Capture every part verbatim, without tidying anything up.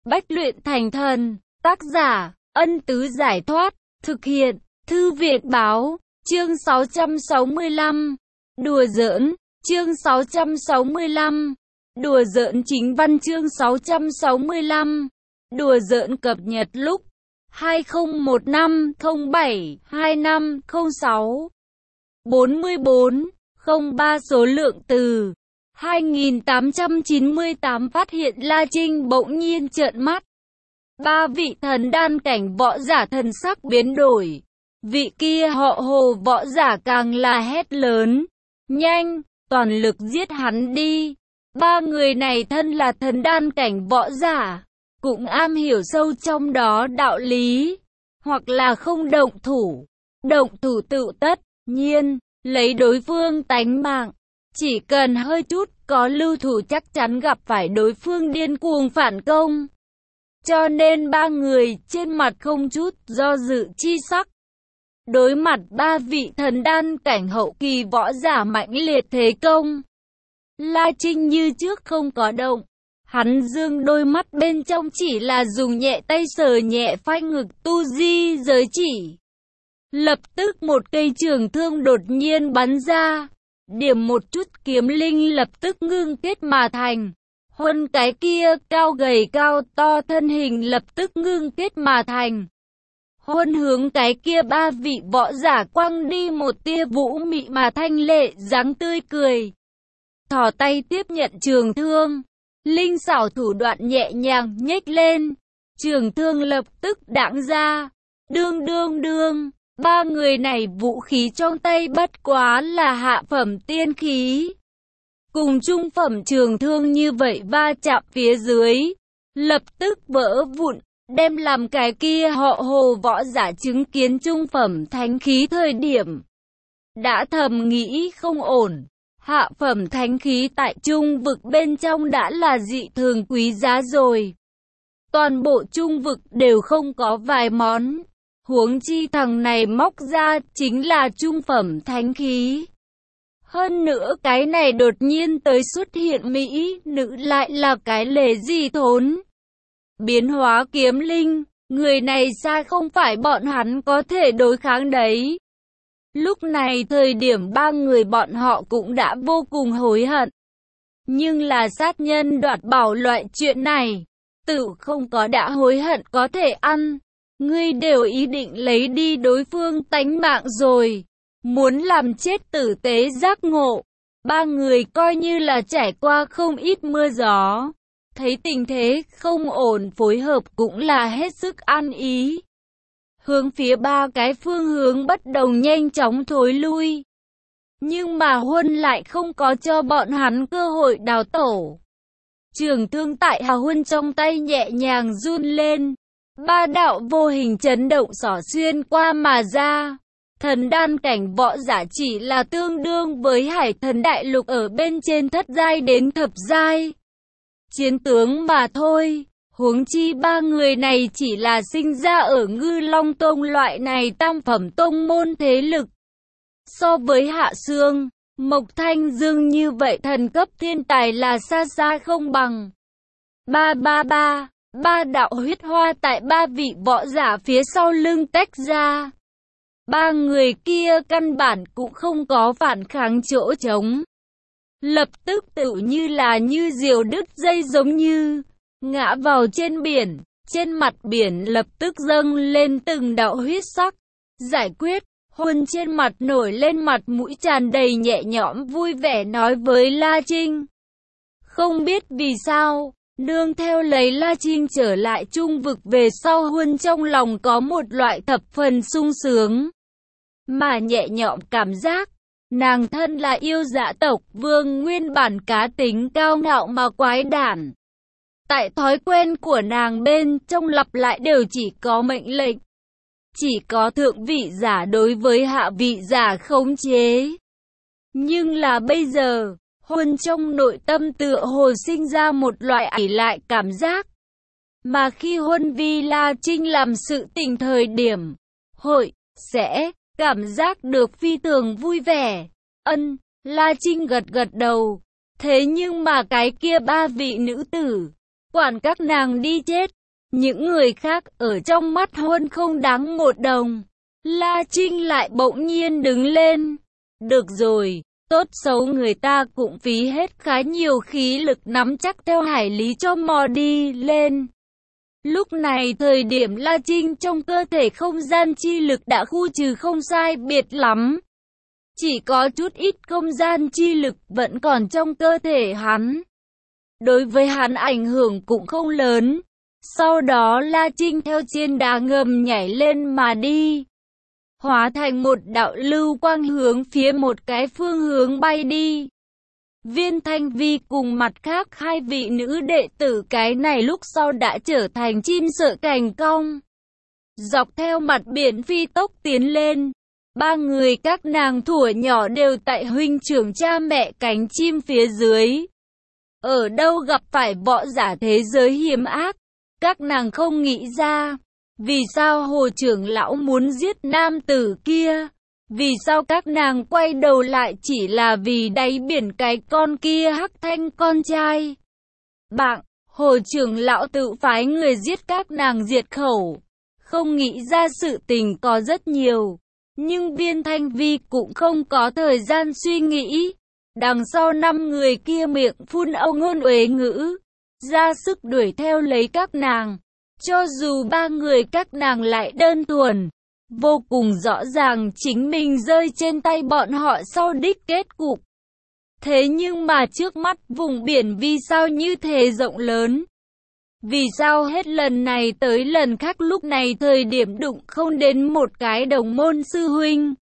Bách luyện thành thần. Tác giả, Ân Tứ Giải Thoát. Thực hiện, Thư Việt Báo. Chương sáu trăm sáu mươi lăm. Đùa giỡn. Chương sáu trăm sáu mươi lăm. Đùa giỡn chính văn. Chương sáu trăm sáu mươi lăm. Đùa giỡn cập nhật lúc hai không một năm không bảy hai năm không sáu. bốn mươi bốn không ba số lượng từ hai nghìn tám trăm chín mươi tám. Phát hiện La Trinh bỗng nhiên trợn mắt. Ba vị thần đan cảnh võ giả thần sắc biến đổi. Vị kia họ Hồ võ giả càng là hét lớn. Nhanh, toàn lực giết hắn đi. Ba người này thân là thần đan cảnh võ giả, cũng am hiểu sâu trong đó đạo lý. Hoặc là không động thủ, động thủ tự tất nhiên lấy đối phương tánh mạng. Chỉ cần hơi chút có lưu thủ chắc chắn gặp phải đối phương điên cuồng phản công. Cho nên ba người trên mặt không chút do dự chi sắc. Đối mặt ba vị thần đan cảnh hậu kỳ võ giả mãnh liệt thế công, La Trinh như trước không có động. Hắn dương đôi mắt bên trong chỉ là dùng nhẹ tay sờ nhẹ phanh ngực tu di giới chỉ. Lập tức một cây trường thương đột nhiên bắn ra. Điểm một chút kiếm linh lập tức ngưng kết mà thành. Huân cái kia cao gầy cao to thân hình lập tức ngưng kết mà thành. Huân hướng cái kia ba vị võ giả quăng đi một tia vũ mị mà thanh lệ dáng tươi cười. Thò tay tiếp nhận trường thương. Linh xảo thủ đoạn nhẹ nhàng nhếch lên. Trường thương lập tức đãng ra. Đương đương đương. Ba người này vũ khí trong tay bất quá là hạ phẩm tiên khí. Cùng trung phẩm trường thương như vậy va chạm phía dưới, lập tức vỡ vụn, đem làm cái kia họ Hồ võ giả chứng kiến trung phẩm thánh khí thời điểm. Đã thầm nghĩ không ổn, hạ phẩm thánh khí tại trung vực bên trong đã là dị thường quý giá rồi. Toàn bộ trung vực đều không có vài món. Huống chi thằng này móc ra chính là trung phẩm thánh khí. Hơn nữa cái này đột nhiên tới xuất hiện mỹ nữ lại là cái lề gì thốn. Biến hóa kiếm linh, người này xa không phải bọn hắn có thể đối kháng đấy. Lúc này thời điểm ba người bọn họ cũng đã vô cùng hối hận. Nhưng là sát nhân đoạt bảo loại chuyện này, tự không có đã hối hận có thể ăn. Ngươi đều ý định lấy đi đối phương tánh mạng rồi. Muốn làm chết tử tế giác ngộ. Ba người coi như là trải qua không ít mưa gió. Thấy tình thế không ổn phối hợp cũng là hết sức ăn ý. Hướng phía ba cái phương hướng bất đồng nhanh chóng thối lui. Nhưng mà Huân lại không có cho bọn hắn cơ hội đào tổ. Trường thương tại Hà Huân trong tay nhẹ nhàng run lên. Ba đạo vô hình chấn động xỏ xuyên qua mà ra. Thần đan cảnh võ giả chỉ là tương đương với hải thần đại lục ở bên trên thất giai đến thập giai. Chiến tướng mà thôi, huống chi ba người này chỉ là sinh ra ở Ngư Long Tông loại này tam phẩm tông môn thế lực. So với Hạ Sương, Mộc Thanh Dương như vậy thần cấp thiên tài là xa xa không bằng. Ba ba ba. Ba đạo huyết hoa tại ba vị võ giả phía sau lưng tách ra. Ba người kia căn bản cũng không có phản kháng chỗ trống. Lập tức tự như là như diều đứt dây giống như ngã vào trên biển. Trên mặt biển lập tức dâng lên từng đạo huyết sắc. Giải quyết, Huân trên mặt nổi lên mặt mũi tràn đầy nhẹ nhõm vui vẻ nói với La Trinh. Không biết vì sao, nương theo lấy La Trinh trở lại trung vực về sau Huân trong lòng có một loại thập phần sung sướng. Mà nhẹ nhõm cảm giác, nàng thân là yêu dạ tộc vương nguyên bản cá tính cao ngạo mà quái đản. Tại thói quen của nàng bên trong lặp lại đều chỉ có mệnh lệnh. Chỉ có thượng vị giả đối với hạ vị giả khống chế. Nhưng là bây giờ, Huân trong nội tâm tựa hồ sinh ra một loại ỷ lại cảm giác. Mà khi Huân vì La Trinh làm sự tình thời điểm, hội, sẽ, cảm giác được phi thường vui vẻ. Ân, La Trinh gật gật đầu. Thế nhưng mà cái kia ba vị nữ tử, quản các nàng đi chết, Những người khác ở trong mắt Huân không đáng một đồng. La Trinh lại bỗng nhiên đứng lên. Được rồi, tốt xấu người ta cũng phí hết khá nhiều khí lực nắm chắc theo hải lý cho mò đi lên. Lúc này thời điểm La Trinh trong cơ thể không gian chi lực đã khu trừ không sai biệt lắm. Chỉ có chút ít không gian chi lực vẫn còn trong cơ thể hắn. Đối với hắn ảnh hưởng cũng không lớn. Sau đó La Trinh theo trên đá ngầm nhảy lên mà đi. Hóa thành một đạo lưu quang hướng phía một cái phương hướng bay đi. Viên Thanh Vi cùng mặt khác hai vị nữ đệ tử cái này lúc sau đã trở thành chim sợ cành cong. Dọc theo mặt biển phi tốc tiến lên. Ba người các nàng thuở nhỏ đều tại huynh trưởng cha mẹ cánh chim phía dưới. Ở đâu gặp phải võ giả thế giới hiểm ác, các nàng không nghĩ ra. Vì sao Hồ trưởng lão muốn giết nam tử kia? Vì sao các nàng quay đầu lại chỉ là vì đáy biển cái con kia hắc thanh con trai? Bạn, Hồ trưởng lão tự phái người giết các nàng diệt khẩu. Không nghĩ ra sự tình có rất nhiều. Nhưng Viên Thanh Vi cũng không có thời gian suy nghĩ. Đằng sau năm người kia miệng phun âu ngôn uế ngữ, ra sức đuổi theo lấy các nàng. Cho dù ba người các nàng lại đơn thuần, vô cùng rõ ràng chính mình rơi trên tay bọn họ sau đích kết cục. Thế nhưng mà trước mắt vùng biển vì sao như thế rộng lớn? Vì sao hết lần này tới lần khác lúc này thời điểm đụng không đến một cái đồng môn sư huynh?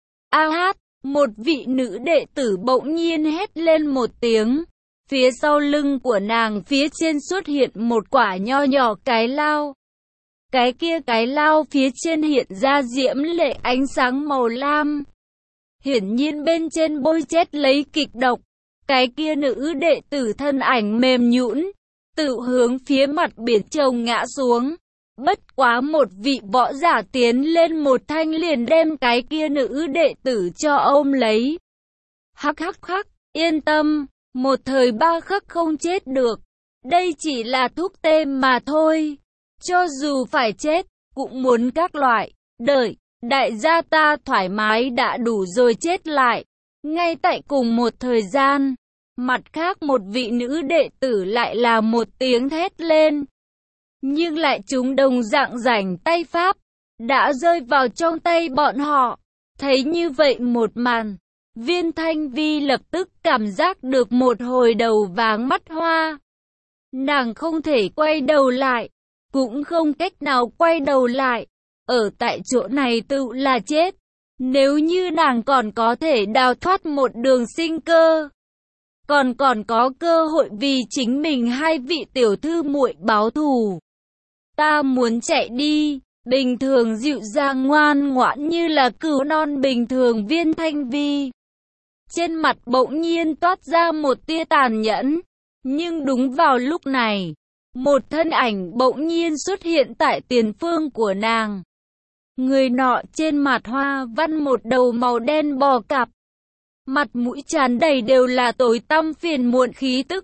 A hát, một vị nữ đệ tử bỗng nhiên hét lên một tiếng. Phía sau lưng của nàng phía trên xuất hiện một quả nho nhỏ cái lao. Cái kia cái lao phía trên hiện ra diễm lệ ánh sáng màu lam. Hiển nhiên bên trên bôi chết lấy kịch độc. Cái kia nữ đệ tử thân ảnh mềm nhũn, tự hướng phía mặt biển chồng ngã xuống. Bất quá một vị võ giả tiến lên một thanh liền đem cái kia nữ đệ tử cho ôm lấy. Hắc hắc hắc, yên tâm, một thời ba khắc không chết được. Đây chỉ là thuốc tê mà thôi. Cho dù phải chết, cũng muốn các loại, đợi, đại gia ta thoải mái đã đủ rồi chết lại. Ngay tại cùng một thời gian, mặt khác một vị nữ đệ tử lại là một tiếng thét lên. Nhưng lại chúng đồng dạng rảnh tay pháp, đã rơi vào trong tay bọn họ. Thấy như vậy một màn, Viên Thanh Vi lập tức cảm giác được một hồi đầu váng mắt hoa. Nàng không thể quay đầu lại, cũng không cách nào quay đầu lại. Ở tại chỗ này tự là chết. Nếu như nàng còn có thể đào thoát một đường sinh cơ, còn còn có cơ hội vì chính mình hai vị tiểu thư muội báo thù. Ta muốn chạy đi, bình thường dịu dàng ngoan ngoãn như là cừu non bình thường Viên Thanh Vi. Trên mặt bỗng nhiên toát ra một tia tàn nhẫn, nhưng đúng vào lúc này, một thân ảnh bỗng nhiên xuất hiện tại tiền phương của nàng. Người nọ trên mặt hoa văn một đầu màu đen bò cạp. Mặt mũi tràn đầy đều là tối tăm phiền muộn khí tức.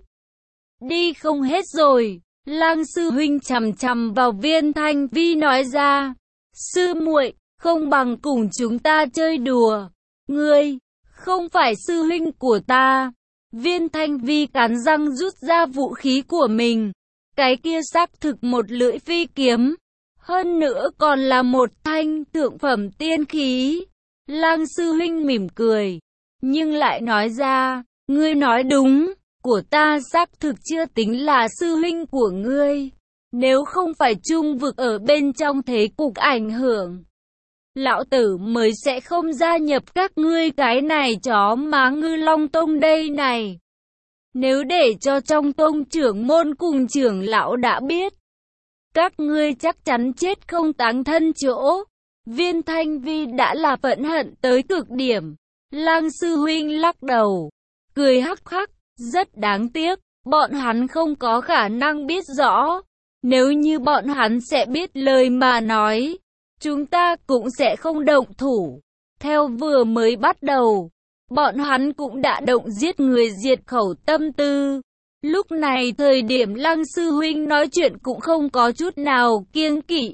Đi không hết rồi, Lang sư huynh chằm chằm vào Viên Thanh Vi nói ra. Sư muội, không bằng cùng chúng ta chơi đùa. Ngươi, không phải sư huynh của ta. Viên Thanh Vi cắn răng rút ra vũ khí của mình. Cái kia xác thực một lưỡi phi kiếm. Hơn nữa còn là một thanh thượng phẩm tiên khí. Lang sư huynh mỉm cười, nhưng lại nói ra, ngươi nói đúng, của ta xác thực chưa tính là sư huynh của ngươi. Nếu không phải trung vực ở bên trong thế cục ảnh hưởng, lão tử mới sẽ không gia nhập các ngươi cái này chó má Ngư Long Tông đây này. Nếu để cho trong tông trưởng môn cùng trưởng lão đã biết, các ngươi chắc chắn chết không táng thân chỗ. Viên Thanh Vi đã là phẫn hận tới cực điểm. Lang sư huynh lắc đầu, cười hắc hắc, rất đáng tiếc, bọn hắn không có khả năng biết rõ. Nếu như bọn hắn sẽ biết lời mà nói, chúng ta cũng sẽ không động thủ. Theo vừa mới bắt đầu, bọn hắn cũng đã động giết người diệt khẩu tâm tư. Lúc này thời điểm Lăng sư huynh nói chuyện cũng không có chút nào kiêng kỵ.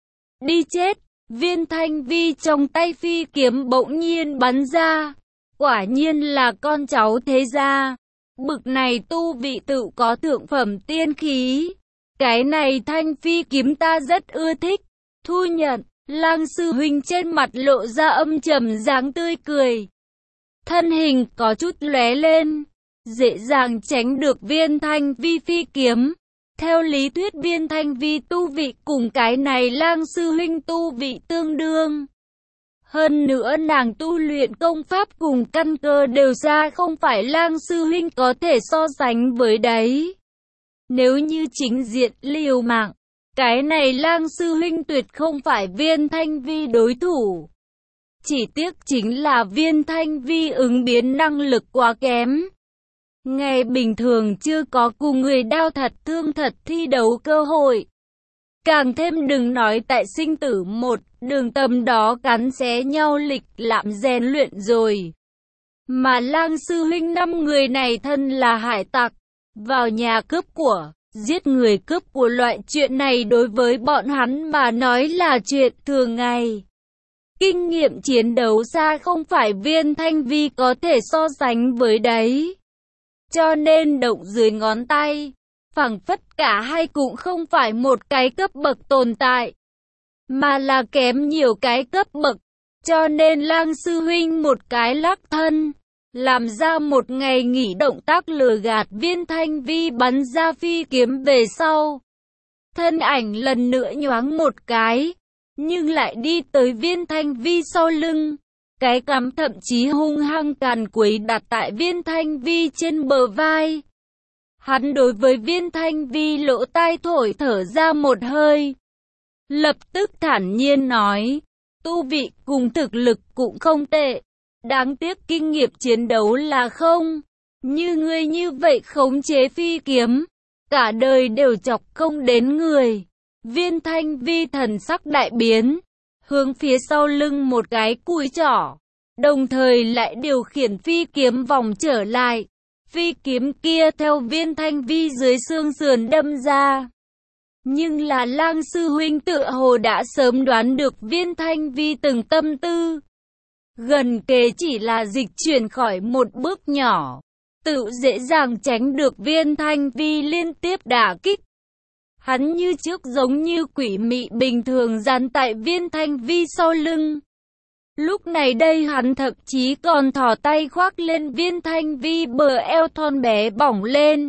Đi chết, viên thanh vi trong tay phi kiếm bỗng nhiên bắn ra. Quả nhiên là con cháu thế gia. Bực này tu vị tự có thượng phẩm tiên khí. Cái này thanh phi kiếm ta rất ưa thích. Thu nhận, Lăng sư huynh trên mặt lộ ra âm trầm dáng tươi cười. Thân hình có chút lóe lên, dễ dàng tránh được viên thanh vi phi kiếm. Theo lý thuyết viên thanh vi tu vị cùng cái này Lăng sư huynh tu vị tương đương. Hơn nữa nàng tu luyện công pháp cùng căn cơ đều ra không phải Lăng sư huynh có thể so sánh với đấy. Nếu như chính diện liều mạng, cái này Lăng sư huynh tuyệt không phải viên thanh vi đối thủ. Chỉ tiếc chính là viên thanh vi ứng biến năng lực quá kém. Ngày bình thường chưa có cùng người đao thật thương thật thi đấu cơ hội. Càng thêm đừng nói tại sinh tử một, đường tầm đó cắn xé nhau lịch lạm rèn luyện rồi. Mà Lăng sư huynh năm người này thân là hải tặc, vào nhà cướp của, giết người cướp của loại chuyện này đối với bọn hắn mà nói là chuyện thường ngày. Kinh nghiệm chiến đấu xa không phải viên thanh vi có thể so sánh với đấy. Cho nên động dưới ngón tay, phảng phất cả hai cũng không phải một cái cấp bậc tồn tại, mà là kém nhiều cái cấp bậc. Cho nên Lăng sư huynh một cái lắc thân, làm ra một ngày nghỉ động tác lừa gạt viên thanh vi bắn ra phi kiếm về sau. Thân ảnh lần nữa nhoáng một cái, nhưng lại đi tới viên thanh vi sau lưng. Cái cắm thậm chí hung hăng càn quấy đặt tại viên thanh vi trên bờ vai. Hắn đối với viên thanh vi lỗ tai thổi thở ra một hơi. Lập tức thản nhiên nói, tu vị cùng thực lực cũng không tệ. Đáng tiếc kinh nghiệm chiến đấu là không. Như ngươi như vậy khống chế phi kiếm, cả đời đều chọc không đến người. Viên thanh vi thần sắc đại biến, hướng phía sau lưng một cái cùi trỏ, đồng thời lại điều khiển phi kiếm vòng trở lại. Phi kiếm kia theo viên thanh vi dưới xương sườn đâm ra. Nhưng là Lăng sư huynh tựa hồ đã sớm đoán được viên thanh vi từng tâm tư. Gần kề chỉ là dịch chuyển khỏi một bước nhỏ, tự dễ dàng tránh được viên thanh vi liên tiếp đả kích. Hắn như trước giống như quỷ mị bình thường dán tại viên thanh vi sau lưng. Lúc này đây hắn thậm chí còn thò tay khoác lên viên thanh vi bờ eo thon bé bỏng lên.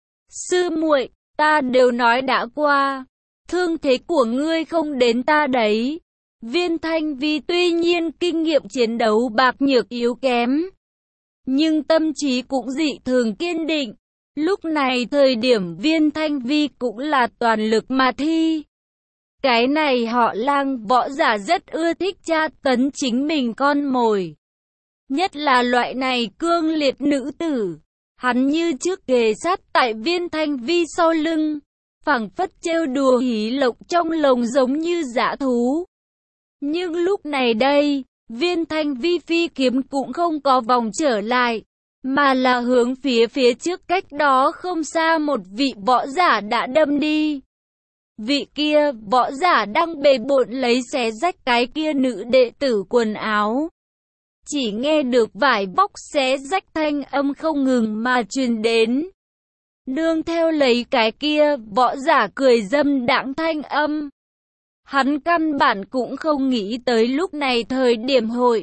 Sư muội, ta đều nói đã qua, thương thế của ngươi không đến ta đấy. Viên thanh vi tuy nhiên kinh nghiệm chiến đấu bạc nhược yếu kém, nhưng tâm trí cũng dị thường kiên định. Lúc này thời điểm viên thanh vi cũng là toàn lực mà thi. Cái này họ Lăng võ giả rất ưa thích tra tấn chính mình con mồi. Nhất là loại này cương liệt nữ tử. Hắn như trước kề sát tại viên thanh vi sau lưng, phảng phất trêu đùa hí lộng trong lồng giống như dã thú. Nhưng lúc này đây, viên thanh vi phi kiếm cũng không có vòng trở lại, mà là hướng phía phía trước cách đó không xa một vị võ giả đã đâm đi. Vị kia võ giả đang bề bộn lấy xé rách cái kia nữ đệ tử quần áo. Chỉ nghe được vải bóc xé rách thanh âm không ngừng mà truyền đến. Nương theo lấy cái kia võ giả cười dâm đãng thanh âm. Hắn căn bản cũng không nghĩ tới lúc này thời điểm hội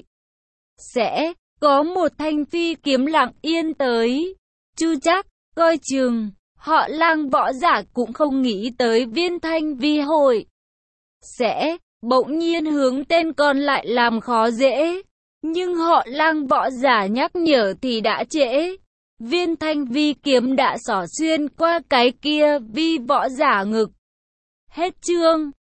sẽ có một thanh phi kiếm lặng yên tới. Chu chắc, coi chừng, họ Lăng võ giả cũng không nghĩ tới viên thanh vi hội sẽ bỗng nhiên hướng tên còn lại làm khó dễ. Nhưng họ Lăng võ giả nhắc nhở thì đã trễ. Viên thanh vi kiếm đã xỏ xuyên qua cái kia vi võ giả ngực. Hết chương.